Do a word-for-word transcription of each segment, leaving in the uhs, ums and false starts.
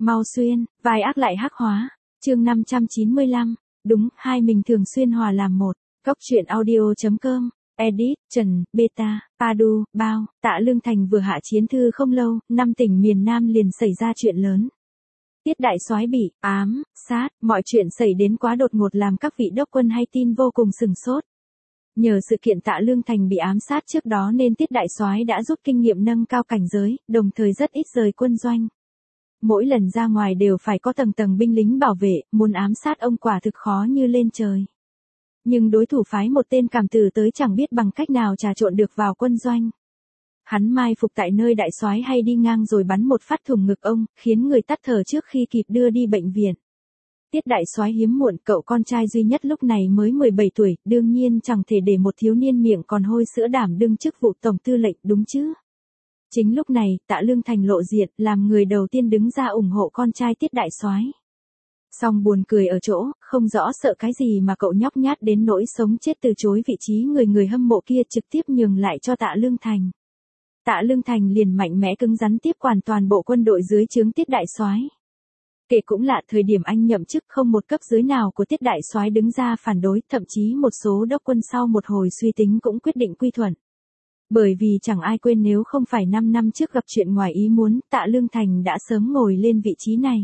Mau xuyên, vai ác lại hắc hóa. Chương năm trăm chín mươi lăm, đúng, hai mình thường xuyên hòa làm một. Góc truyện audio.com, edit, Trần, Beta, Padu, Bao, Tạ Lương Thành vừa hạ chiến thư không lâu, năm tỉnh miền Nam liền xảy ra chuyện lớn. Tiết đại soái bị ám sát, mọi chuyện xảy đến quá đột ngột làm các vị đốc quân hay tin vô cùng sửng sốt. Nhờ sự kiện Tạ Lương Thành bị ám sát trước đó nên Tiết đại soái đã rút kinh nghiệm nâng cao cảnh giới, đồng thời rất ít rời quân doanh. Mỗi lần ra ngoài đều phải có tầng tầng binh lính bảo vệ, muốn ám sát ông quả thực khó như lên trời. Nhưng đối thủ phái một tên cảm tử tới chẳng biết bằng cách nào trà trộn được vào quân doanh. Hắn mai phục tại nơi đại soái hay đi ngang rồi bắn một phát thủng ngực ông, khiến người tắt thở trước khi kịp đưa đi bệnh viện. Tiết đại soái hiếm muộn, cậu con trai duy nhất lúc này mới mười bảy tuổi, đương nhiên chẳng thể để một thiếu niên miệng còn hôi sữa đảm đương chức vụ tổng tư lệnh, đúng chứ? Chính lúc này, Tạ Lương Thành lộ diện, làm người đầu tiên đứng ra ủng hộ con trai Tiết đại soái. Song buồn cười ở chỗ, không rõ sợ cái gì mà cậu nhóc nhát đến nỗi sống chết từ chối vị trí người người hâm mộ kia trực tiếp nhường lại cho Tạ Lương Thành. Tạ Lương Thành liền mạnh mẽ cứng rắn tiếp quản toàn bộ quân đội dưới trướng Tiết đại soái. Kể cũng lạ, thời điểm anh nhậm chức không một cấp dưới nào của Tiết đại soái đứng ra phản đối, thậm chí một số đốc quân sau một hồi suy tính cũng quyết định quy thuận. Bởi vì chẳng ai quên nếu không phải năm năm trước gặp chuyện ngoài ý muốn, Tạ Lương Thành đã sớm ngồi lên vị trí này.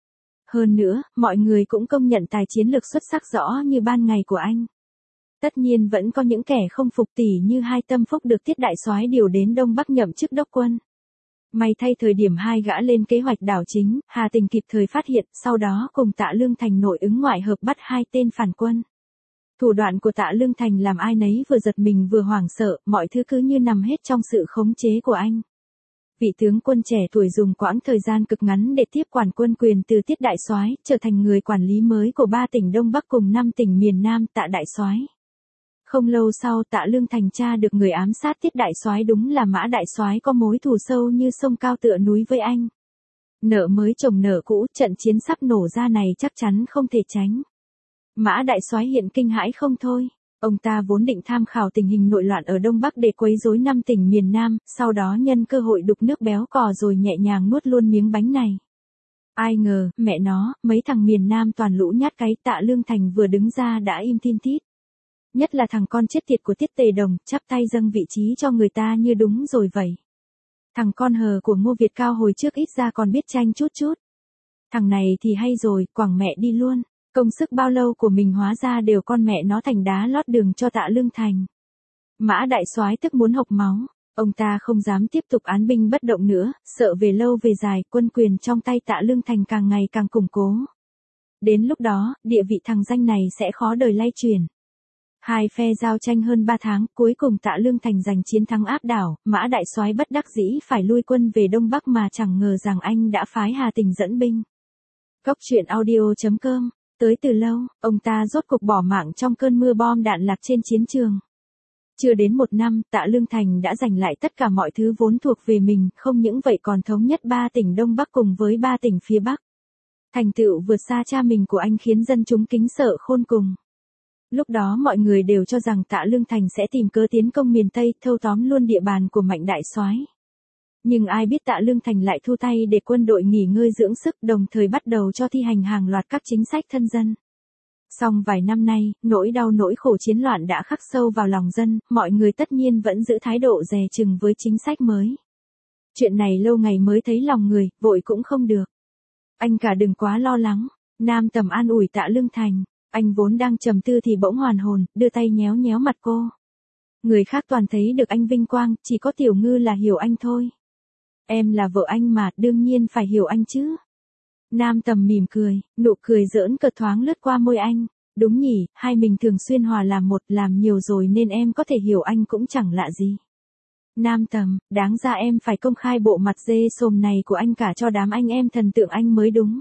Hơn nữa, mọi người cũng công nhận tài chiến lược xuất sắc rõ như ban ngày của anh. Tất nhiên vẫn có những kẻ không phục tỉ như Hai Tâm Phúc được Tiết đại soái điều đến Đông Bắc nhậm chức đốc quân. May thay thời điểm hai gã lên kế hoạch đảo chính, Hà Tình kịp thời phát hiện, sau đó cùng Tạ Lương Thành nội ứng ngoại hợp bắt hai tên phản quân. Thủ đoạn của Tạ Lương Thành làm ai nấy vừa giật mình vừa hoảng sợ, mọi thứ cứ như nằm hết trong sự khống chế của anh. Vị tướng quân trẻ tuổi dùng quãng thời gian cực ngắn để tiếp quản quân quyền từ Tiết đại soái, trở thành người quản lý mới của ba tỉnh Đông Bắc cùng năm tỉnh miền Nam. Tạ đại soái. Không lâu sau, Tạ Lương Thành tra được người ám sát Tiết đại soái đúng là Mã đại soái, có mối thù sâu như sông cao tựa núi với anh. Nợ mới chồng nợ cũ, trận chiến sắp nổ ra này chắc chắn không thể tránh. Mã đại soái hiện kinh hãi không thôi. Ông ta vốn định tham khảo tình hình nội loạn ở Đông Bắc để quấy rối năm tỉnh miền Nam, sau đó nhân cơ hội đục nước béo cò rồi nhẹ nhàng nuốt luôn miếng bánh này. Ai ngờ, mẹ nó, mấy thằng miền Nam toàn lũ nhát cái. Tạ Lương Thành vừa đứng ra đã im tin tít. Nhất là thằng con chết tiệt của Tiết Tề Đồng, chắp tay dâng vị trí cho người ta như đúng rồi vậy. Thằng con hờ của Ngô Việt Cao hồi trước ít ra còn biết tranh chút chút. Thằng này thì hay rồi, quẳng mẹ đi luôn. Công sức bao lâu của mình hóa ra đều con mẹ nó thành đá lót đường cho Tạ Lương Thành. Mã đại soái tức muốn hộc máu. Ông ta không dám tiếp tục án binh bất động nữa, sợ về lâu về dài, quân quyền trong tay Tạ Lương Thành càng ngày càng củng cố. Đến lúc đó, địa vị thằng danh này sẽ khó đời lay chuyển. Hai phe giao tranh hơn ba tháng, cuối cùng Tạ Lương Thành giành chiến thắng áp đảo, Mã đại soái bất đắc dĩ phải lui quân về Đông Bắc mà chẳng ngờ rằng anh đã phái Hà Tình dẫn binh. Góc truyện audio.com. Tới từ lâu, ông ta rốt cục bỏ mạng trong cơn mưa bom đạn lạc trên chiến trường. Chưa đến một năm, Tạ Lương Thành đã giành lại tất cả mọi thứ vốn thuộc về mình, không những vậy còn thống nhất ba tỉnh Đông Bắc cùng với ba tỉnh phía Bắc. Thành tựu vượt xa cha mình của anh khiến dân chúng kính sợ khôn cùng. Lúc đó mọi người đều cho rằng Tạ Lương Thành sẽ tìm cớ tiến công miền Tây, thâu tóm luôn địa bàn của Mạnh đại soái. Nhưng ai biết Tạ Lương Thành lại thu tay để quân đội nghỉ ngơi dưỡng sức, đồng thời bắt đầu cho thi hành hàng loạt các chính sách thân dân. Song vài năm nay, nỗi đau nỗi khổ chiến loạn đã khắc sâu vào lòng dân, mọi người tất nhiên vẫn giữ thái độ dè chừng với chính sách mới. Chuyện này lâu ngày mới thấy lòng người, vội cũng không được. Anh cả đừng quá lo lắng. Nam Tầm an ủi Tạ Lương Thành. Anh vốn đang trầm tư thì bỗng hoàn hồn, đưa tay nhéo nhéo mặt cô. Người khác toàn thấy được anh vinh quang, chỉ có Tiểu Ngư là hiểu anh thôi. Em là vợ anh mà, đương nhiên phải hiểu anh chứ. Nam Tầm mỉm cười, nụ cười giỡn cợt thoáng lướt qua môi anh. Đúng nhỉ, hai mình thường xuyên hòa làm một, làm nhiều rồi nên em có thể hiểu anh cũng chẳng lạ gì. Nam Tầm, đáng ra em phải công khai bộ mặt dê sồm này của anh cả cho đám anh em thần tượng anh mới đúng.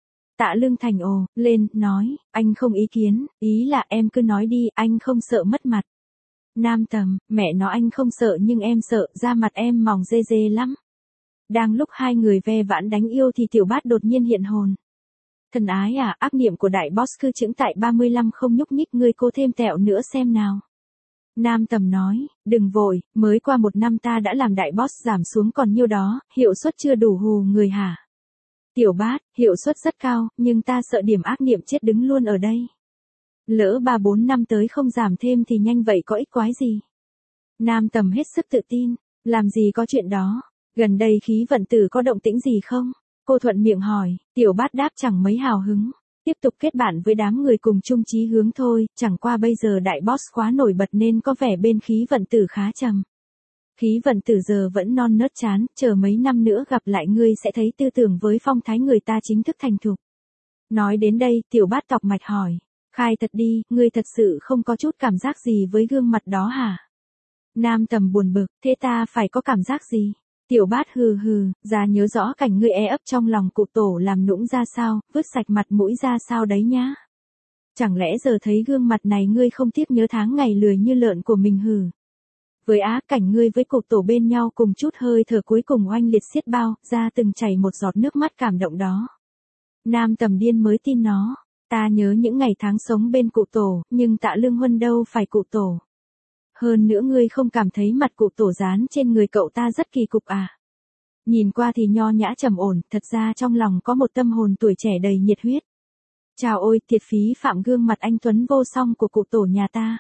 Tạ Lương Thành ồ lên, nói, anh không ý kiến, ý là em cứ nói đi, anh không sợ mất mặt. Nam Tầm, mẹ nó anh không sợ nhưng em sợ, da mặt em mỏng dê dê lắm. Đang lúc hai người ve vãn đánh yêu thì Tiểu Bát đột nhiên hiện hồn. Thần ái à, ác niệm của đại boss cư chững tại ba mươi lăm không nhúc nhích, ngươi cô thêm tẹo nữa xem nào. Nam Tầm nói, đừng vội, mới qua một năm ta đã làm đại boss giảm xuống còn nhiêu đó, hiệu suất chưa đủ hù người hả? Tiểu Bát, hiệu suất rất cao, nhưng ta sợ điểm ác niệm chết đứng luôn ở đây. Lỡ ba bốn năm tới không giảm thêm thì nhanh vậy có ích quái gì. Nam Tầm hết sức tự tin, làm gì có chuyện đó. Gần đây khí vận tử có động tĩnh gì không? Cô thuận miệng hỏi, Tiểu Bát đáp chẳng mấy hào hứng. Tiếp tục kết bạn với đám người cùng chung chí hướng thôi, chẳng qua bây giờ đại boss quá nổi bật nên có vẻ bên khí vận tử khá trầm. Khí vận tử giờ vẫn non nớt chán, chờ mấy năm nữa gặp lại ngươi sẽ thấy tư tưởng với phong thái người ta chính thức thành thục. Nói đến đây, Tiểu Bát tọc mạch hỏi, khai thật đi, ngươi thật sự không có chút cảm giác gì với gương mặt đó hả? Nam Tầm buồn bực, thế ta phải có cảm giác gì? Tiểu Bát hừ hừ, già nhớ rõ cảnh ngươi e ấp trong lòng cụ tổ làm nũng ra sao, vứt sạch mặt mũi ra sao đấy nhá. Chẳng lẽ giờ thấy gương mặt này ngươi không tiếc nhớ tháng ngày lười như lợn của mình hừ. Với á cảnh ngươi với cụ tổ bên nhau cùng chút hơi thở cuối cùng oanh liệt xiết bao, ra từng chảy một giọt nước mắt cảm động đó. Nam Tầm điên mới tin nó, ta nhớ những ngày tháng sống bên cụ tổ, nhưng Tạ Lương Huân đâu phải cụ tổ. Hơn nữa ngươi không cảm thấy mặt cụ tổ dán trên người cậu ta rất kỳ cục à? Nhìn qua thì nho nhã trầm ổn, thật ra trong lòng có một tâm hồn tuổi trẻ đầy nhiệt huyết. Chào ôi, thiệt phí phạm gương mặt anh tuấn vô song của cụ tổ nhà ta.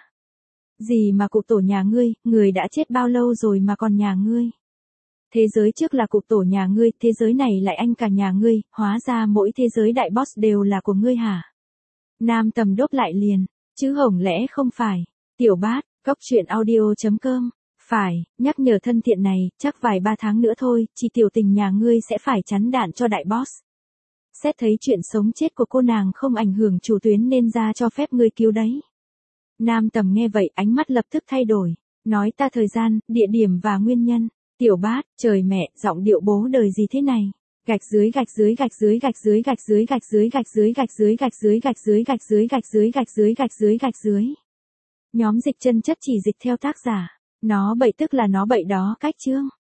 Gì mà cụ tổ nhà ngươi, người đã chết bao lâu rồi mà còn nhà ngươi? Thế giới trước là cụ tổ nhà ngươi, thế giới này lại anh cả nhà ngươi, hóa ra mỗi thế giới đại boss đều là của ngươi hả? Nam Tầm đốt lại liền, chứ hổng lẽ không phải. Tiểu Bát, Cóc truyện audio chấm com. Phải, nhắc nhở thân thiện này, chắc vài ba tháng nữa thôi, chị tiểu tình nhà ngươi sẽ phải chắn đạn cho đại boss. Xét thấy chuyện sống chết của cô nàng không ảnh hưởng chủ tuyến nên ra cho phép ngươi cứu đấy. Nam Tầm nghe vậy ánh mắt lập tức thay đổi, nói ta thời gian, địa điểm và nguyên nhân. Tiểu Bát, trời mẹ, giọng điệu bố đời gì thế này? Gạch dưới gạch dưới gạch dưới gạch dưới gạch dưới gạch dưới gạch dưới gạch dưới gạch dưới gạch dưới gạch dưới gạch dưới gạch dưới gạch dưới gạch dưới. Nhóm dịch chân chất chỉ dịch theo tác giả. Nó bậy tức là nó bậy đó cách chương.